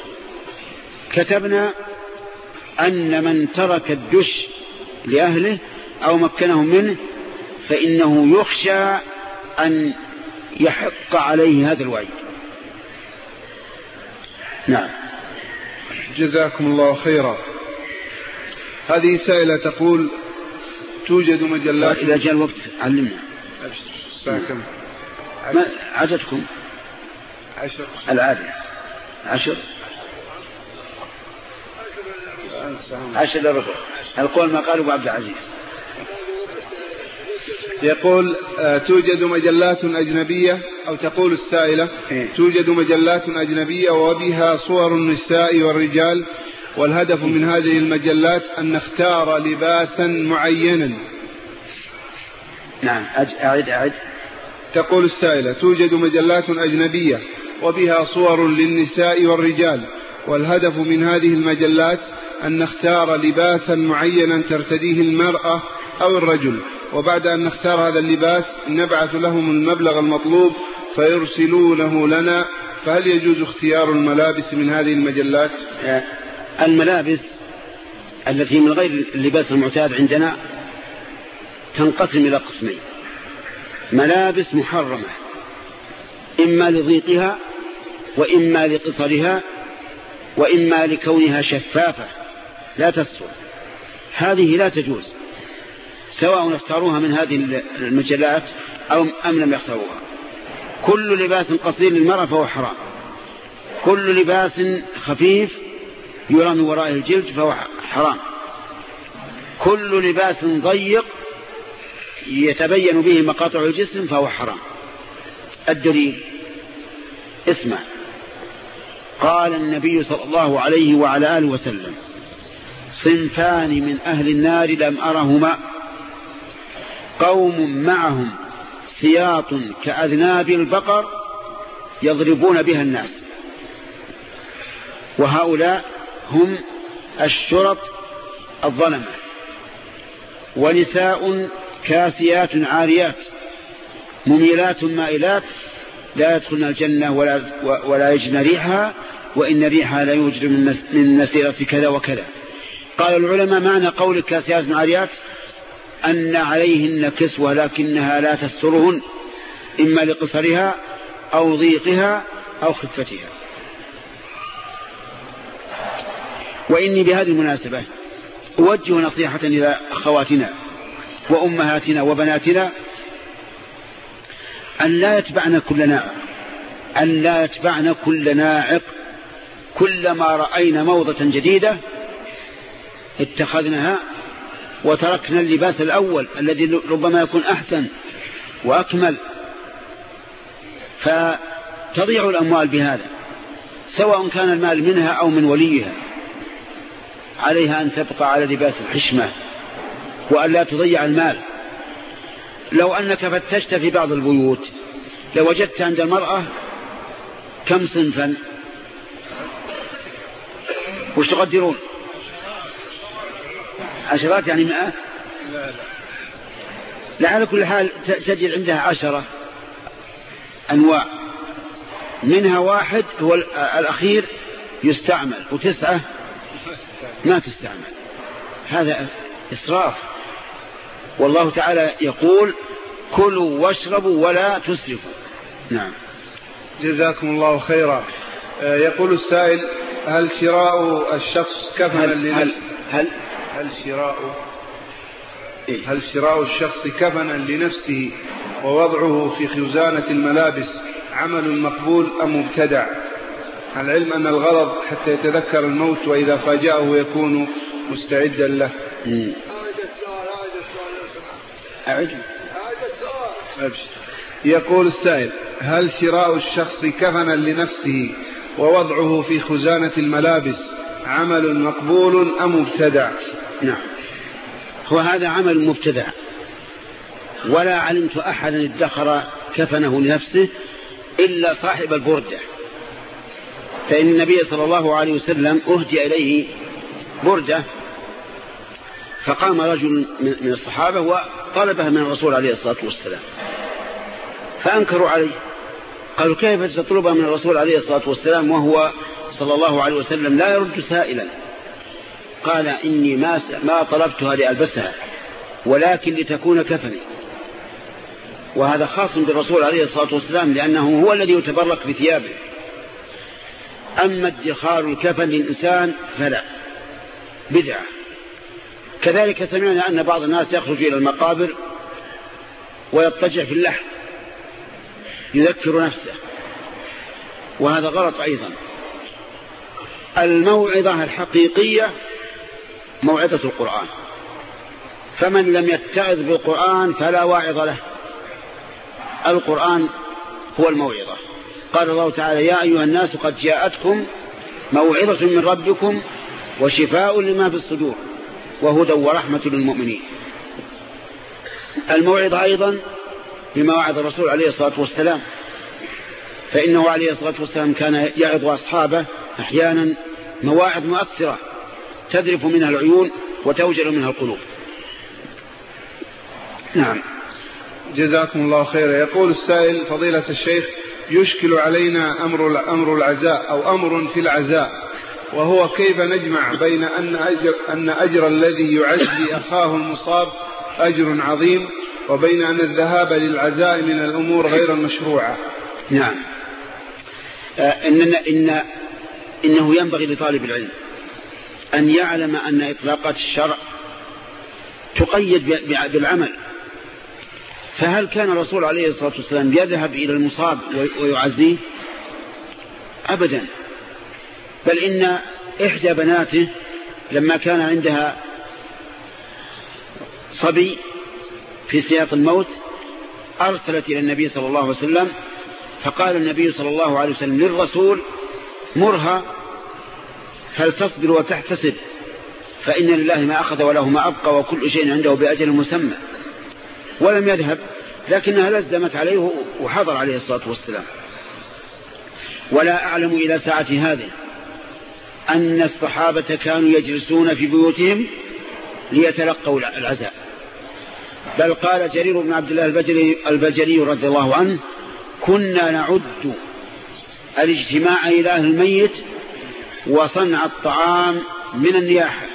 كتبنا أن من ترك الدش لأهله أو مكنهم منه فإنه يخشى أن يحق عليه هذا الوعيد. نعم. جزاكم الله خيرا. هذه سائلة تقول توجد مجلات. إذا جاء الوقت علمنا. الساعة كم؟ ما عددكم؟ عشر. العادة عشر. عشر لربع. القول ما قالوا عبد العزيز. يقول آه توجد مجلات أجنبية، أو تقول السائلة إيه؟ توجد مجلات أجنبية وبها صور النساء والرجال، والهدف من هذه المجلات أن نختار لباسا معينا. نعم أعد أعد. تقول السائلة توجد مجلات أجنبية وبها صور للنساء والرجال، والهدف من هذه المجلات أن نختار لباسا معينا ترتديه المرأة أو الرجل، وبعد أن نختار هذا اللباس نبعث لهم المبلغ المطلوب فيرسلونه لنا، فهل يجوز اختيار الملابس من هذه المجلات؟ الملابس التي من غير اللباس المعتاد عندنا تنقسم إلى قسمين: ملابس محرمة إما لضيقها وإما لقصرها وإما لكونها شفافة لا تستر، هذه لا تجوز سواء اختاروها من هذه المجلات أو أم لم يختاروها. كل لباس قصير للمرأة فهو حرام، كل لباس خفيف يرى من ورائه الجلد فهو حرام، كل لباس ضيق يتبين به مقاطع الجسم فهو حرام. الدليل اسمع، قال النبي صلى الله عليه وعلى آله وسلم: صنفان من أهل النار لم أرهما، قوم معهم سياط كأذناب البقر يضربون بها الناس، وهؤلاء هم الشرط الظلمة، ونساء كاسيات عاريات مميلات مائلات لا يدخلن الجنة ولا, ولا يجن ريحها، وإن ريحها لا يوجد من مسيرة كذا وكذا. قال العلماء معنى قول كاسيات عاريات أن عليهن كسوة لكنها لا تسترهن، إما لقصرها أو ضيقها أو خفتها. وإني بهذه المناسبة أوجه نصيحة إلى أخواتنا وأمهاتنا وبناتنا أن لا يتبعن كل ناعق، أن لا يتبعن كل ناعق. كلما رأينا موضة جديدة اتخذناها وتركنا اللباس الأول الذي ربما يكون أحسن وأكمل، فتضيع الأموال بهذا، سواء كان المال منها أو من وليها. عليها أن تبقى على لباس الحشمة وأن لا تضيع المال. لو أنك فتشت في بعض البيوت لوجدت عند المرأة كم صنفا؟ وش تقدرون؟ عشرات يعني مئات؟ لعلى كل حال تجد عندها عشرة أنواع، منها واحد هو الأخير يستعمل وتسعة ما تستعمل. هذا إسراف، والله تعالى يقول: كلوا واشربوا ولا تسرفوا. نعم. جزاكم الله خيرا. يقول السائل: هل شراء الشخص كفنا لنفسه هل هل شراء إيه؟ هل شراء الشخص كفنا لنفسه ووضعه في خزانة الملابس عمل مقبول أم مبتدع؟ العلم أن الغرض حتى يتذكر الموت وإذا فاجأه يكون مستعدا له. يقول السائل: هل شراء الشخص كفنا لنفسه ووضعه في خزانة الملابس عمل مقبول أم مبتدع؟ نعم، هو هذا عمل مبتدع، ولا علمت أحدا ادخر كفنه لنفسه إلا صاحب البردة، فإن النبي صلى الله عليه وسلم أهدي إليه بردة، فقام رجل من الصحابة وطلبها من الرسول عليه الصلاة والسلام، فأنكروا عليه، قالوا: كيف تطلبها من الرسول عليه الصلاة والسلام وهو صلى الله عليه وسلم لا يرد سائلا؟ قال: إني ما ما طلبتها لألبسها ولكن لتكون كفني. وهذا خاص بالرسول عليه الصلاة والسلام، لأنه هو الذي يتبرك بثيابه. أما ادخار الكفن للإنسان فلا، بدعة. كذلك سمعنا أن بعض الناس يخرج إلى المقابر ويضطجع في اللحد يذكر نفسه، وهذا غلط أيضا. الموعظة الحقيقية موعظة القرآن، فمن لم يتعظ بالقرآن فلا واعظ له. القرآن هو الموعظة. قال الله تعالى: يا أيها الناس قد جاءتكم موعظة من ربكم وشفاء لما في الصدور وهدى ورحمة للمؤمنين. الموعظة أيضا بما وعظ الرسول عليه الصلاة والسلام، فإنه عليه الصلاة والسلام كان يعظ أصحابه أحيانا مواعظ مؤثرة تذرف منها العيون وتوجل منها القلوب. نعم. جزاكم الله خيرا. يقول السائل: فضيلة الشيخ، يشكل علينا أمر أمر العزاء أو أمر في العزاء، وهو كيف نجمع بين أن أجر, أن أجر الذي يعزي أخاه المصاب أجر عظيم، وبين أن الذهاب للعزاء من الأمور غير المشروعة. نعم. آه إن إن إنه ينبغي لطالب العلم أن يعلم أن إطلاقات الشرع تقيد بالعمل. فهل كان الرسول عليه الصلاة والسلام يذهب إلى المصاب ويعزيه؟ أبدا، بل إن إحدى بناته لما كان عندها صبي في سياق الموت أرسلت إلى النبي صلى الله عليه وسلم، فقال النبي صلى الله عليه وسلم للرسول: مرها فلتصبر وتحتسب، فإن لله ما أخذ وله ما أبقى وكل شيء عنده بأجل مسمى. ولم يذهب، لكنها لزمت عليه وحضر عليه الصلاة والسلام. ولا أعلم إلى ساعة هذه أن الصحابة كانوا يجلسون في بيوتهم ليتلقوا العزاء، بل قال جرير بن عبد الله البجلي, البجلي رضي الله عنه: كنا نعد الاجتماع إلى أهل الميت وصنع الطعام من النياحة.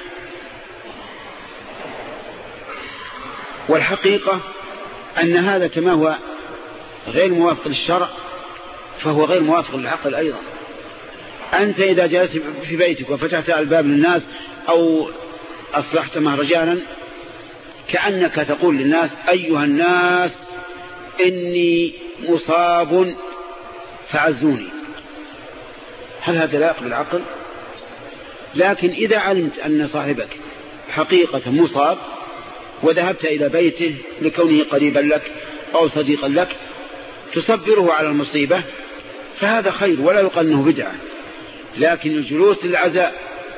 والحقيقة أن هذا كما هو غير موافق للشرع فهو غير موافق للعقل أيضا. أنت إذا جلست في بيتك وفتحت الباب للناس أو أصلحت مهرجانا كأنك تقول للناس: أيها الناس إني مصاب فعزوني. هل هذا لايق بالعقل؟ لكن إذا علمت أن صاحبك حقيقة مصاب وذهبت إلى بيته لكونه قريبا لك أو صديقا لك تصبره على المصيبة فهذا خير ولا يقال أنه بدعة. لكن الجلوس للعزاء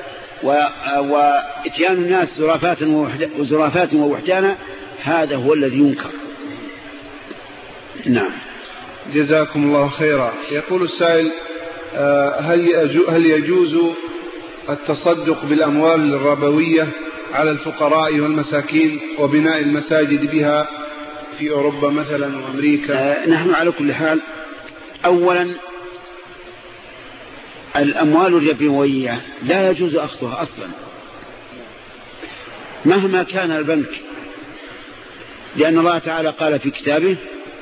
وإتيان الناس زرافات ووحدانا هذا هو الذي ينكر. نعم. جزاكم الله خيرا. يقول السائل: هل يجوز التصدق بالأموال الربوية على الفقراء والمساكين وبناء المساجد بها في أوروبا مثلا وأمريكا؟ آه نحن على كل حال أولا الأموال الربوية لا يجوز أخذها أصلا مهما كان البنك، لأن الله تعالى قال في كتابه: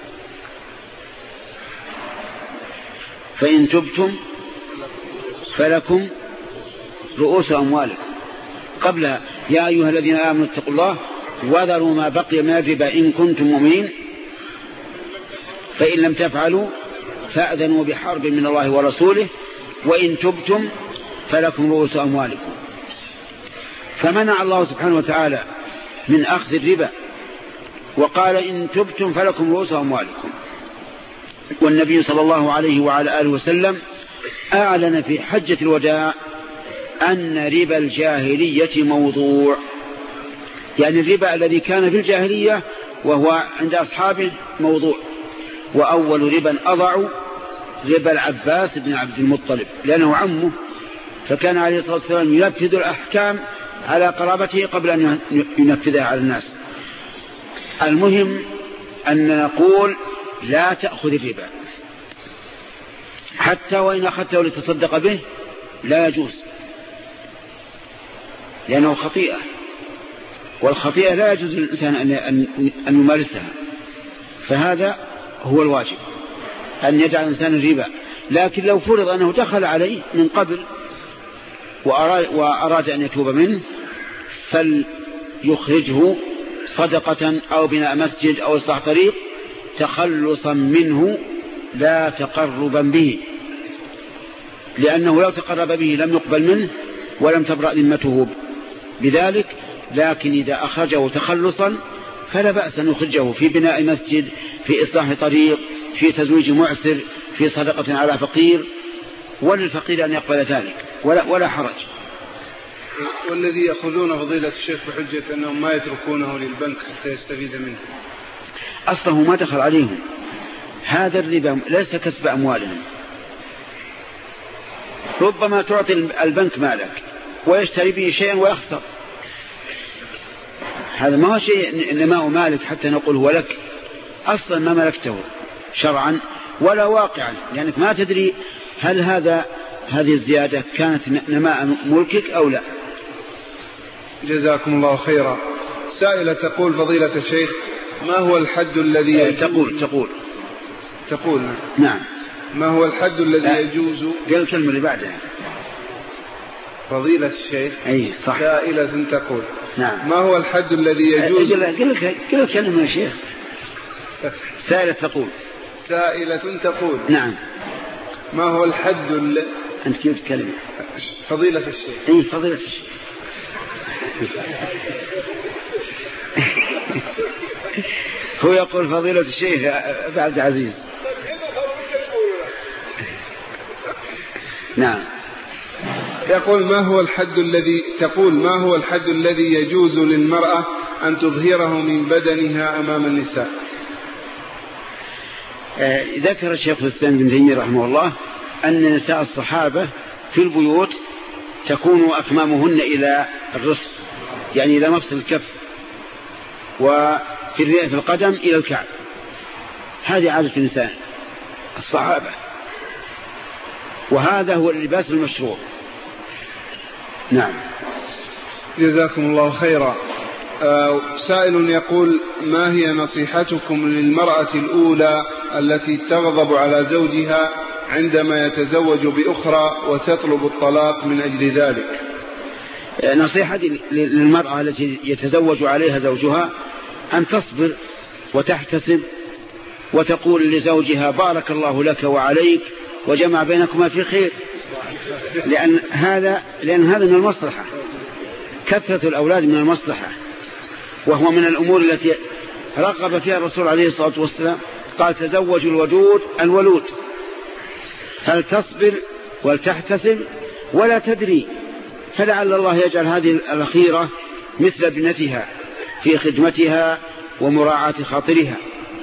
فإن تبتم فلكم رؤوس أموالكم، قبلها: يا أيها الذين آمنوا اتقوا الله وذروا ما بقي من الربا إن كنتم مؤمنين فإن لم تفعلوا فأذنوا بحرب من الله ورسوله وإن تبتم فلكم رؤوس أموالكم. فمنع الله سبحانه وتعالى من أخذ الربا وقال: إن تبتم فلكم رؤوس أموالكم. والنبي صلى الله عليه وعلى آله وسلم أعلن في حجة الوداع أن ربا الجاهلية موضوع، يعني الربا الذي كان في الجاهلية وهو عند أصحابه موضوع. وأول ربا أضعوا ربا العباس بن عبد المطلب لأنه عمه، فكان عليه الصلاة والسلام ينفذ الأحكام على قرابته قبل أن ينفذها على الناس. المهم أن نقول: لا تأخذ الربا حتى وإن أخذته لتصدق به لا يجوز، لأنه خطيئة، والخطيئة لا يجوز للإنسان أن يمارسها. فهذا هو الواجب، أن يجعل الإنسان الربا لكن لو فرض أنه دخل عليه من قبل وأراد أن يتوب منه فليخرجه صدقة أو بناء مسجد أو إصلاح طريق تخلصا منه لا تقربا به، لأنه لو تقرب به لم يقبل منه ولم تبرأ ذمته بذلك. لكن إذا أخرجه تخلصا فلا بأس أن يخرجه في بناء مسجد، في إصلاح طريق، في تزويج معسر، في صدقة على فقير، وللفقير أن يقبل ذلك ولا, ولا حرج. والذي يأخذون فضيلة الشيخ بحجة أنهم ما يتركونه للبنك حتى يستفيد منه، أصله ما دخل عليهم، هذا الربا ليس كسب أموالهم. ربما تعطي البنك مالك ويشتري به شيئا ويخسر، هذا ما هو شيء نماء مالك حتى نقول هو لك، أصلا ما ملكته شرعا ولا واقعا، لأنك ما تدري هل هذا هذه الزيادة كانت نماء ملكك أو لا. جزاكم الله خيرا. سائلة تقول فضيلة الشيخ ما هو الحد الذي يجوز تقول تقول تقول نعم ما هو الحد الذي يجوز قل الكلمة اللي بعدها. فضيلة الشيخ أي صح. سائلة تقول نعم ما هو الحد الذي يجوز قل الكلمة يا شيخ. سائلة تقول سائلة تقول نعم ما هو الحد ال... أنت كيف تتكلم؟ فضيلة الشيخ. أي فضيلة الشيخ. هو يقول فضيلة الشيخ عبد العزيز. نعم. يقول ما هو الحد الذي تقول ما هو الحد الذي يجوز للمرأة أن تظهره من بدنها أمام النساء؟ آه ذكر الشيخ الإسلام ابن تيمية رحمه الله أن نساء الصحابة في البيوت تكون أكمامهن إلى الرسل، يعني إلى مفصل الكف، وفي في القدم إلى الكعب. هذه عادة النساء الصحابة، وهذا هو اللباس المشروع. نعم. جزاكم الله خيرا. آه سائل يقول ما هي نصيحتكم للمرأة الأولى التي تغضب على زوجها عندما يتزوج بأخرى وتطلب الطلاق من أجل ذلك؟ نصيحتي للمرأة التي يتزوج عليها زوجها أن تصبر وتحتسب وتقول لزوجها بارك الله لك وعليك وجمع بينكما في خير، لأن هذا لأن هذا من المصلحة. كثرة الأولاد من المصلحة، وهو من الأمور التي رغب فيها الرسول عليه الصلاة والسلام، قال تزوجوا الودود الولود. فلتصبر ولتحتسب ولا تدري، فلعل الله يجعل هذه الأخيرة مثل ابنتها في خدمتها ومراعاة خاطرها.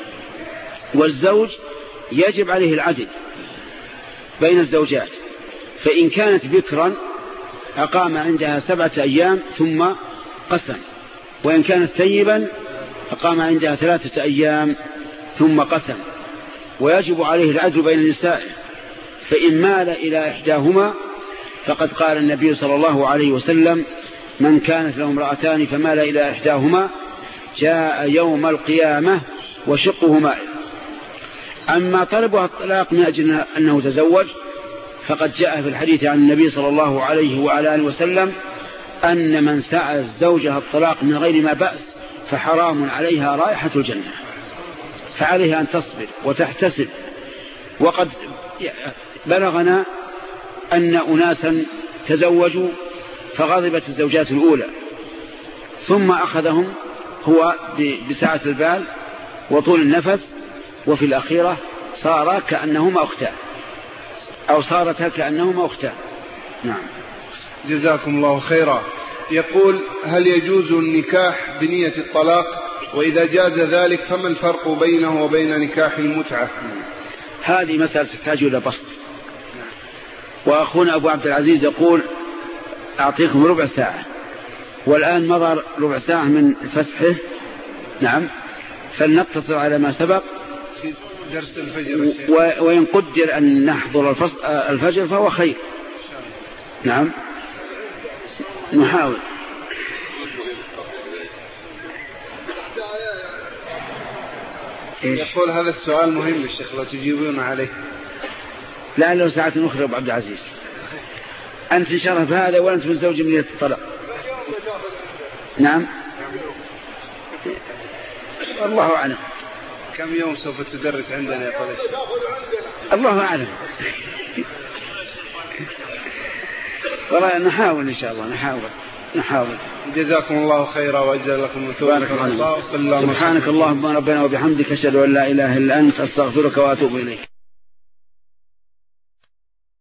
والزوج يجب عليه العدل بين الزوجات، فإن كانت بكرا أقام عندها سبعة أيام ثم قسم، وإن كانت ثيبا أقام عندها ثلاثة أيام ثم قسم. ويجب عليه العدل بين النساء، فإن مال إلى إحداهما فقد قال النبي صلى الله عليه وسلم من كانت له امرأتان فمال إلى إحداهما جاء يوم القيامة وشقه مائل. أما طلبها الطلاق من أجل أنه تزوج فقد جاء في الحديث عن النبي صلى الله عليه وعلى آله وسلم أن من سأل زوجها الطلاق من غير ما بأس فحرام عليها رائحة الجنة. فعليها أن تصبر وتحتسب. وقد بلغنا أن أناسا تزوجوا فغضبت الزوجات الأولى ثم أخذهم هو بسعة البال وطول النفس، وفي الأخيرة صار كأنهما أختان أو صارتا كأنهما أختان. نعم. جزاكم الله خيرا. يقول هل يجوز النكاح بنية الطلاق؟ وإذا جاز ذلك فما الفرق بينه وبين نكاح المتعة؟ هذه مسألة تحتاج إلى بسط. وأخونا أبو عبد العزيز يقول أعطيكم ربع ساعة، والآن مضى ربع ساعة من فسحه. نعم. فلنقتصر على ما سبق في درس الفجر، وإن قدر أن نحضر الفجر فهو خير. نعم نحاول. يقول هذا السؤال مهم الشيخ لو تجيبون عليه. لعله ساعة أخرى أبو عبد العزيز. أنت شرف هذا وأنت متزوج من الطلاق. نعم الله أعلم. كم يوم سوف تدرس عندنا يا فضيلة الشيخ؟ الله أعلم. والله نحاول إن شاء الله نحاول نحاول. جزاكم الله خيرا وأجزل لكم بارك الله. سبحانك اللهم ربنا وبحمدك أشهد أن لا إله إلا أنت أستغفرك وأتوب إليك.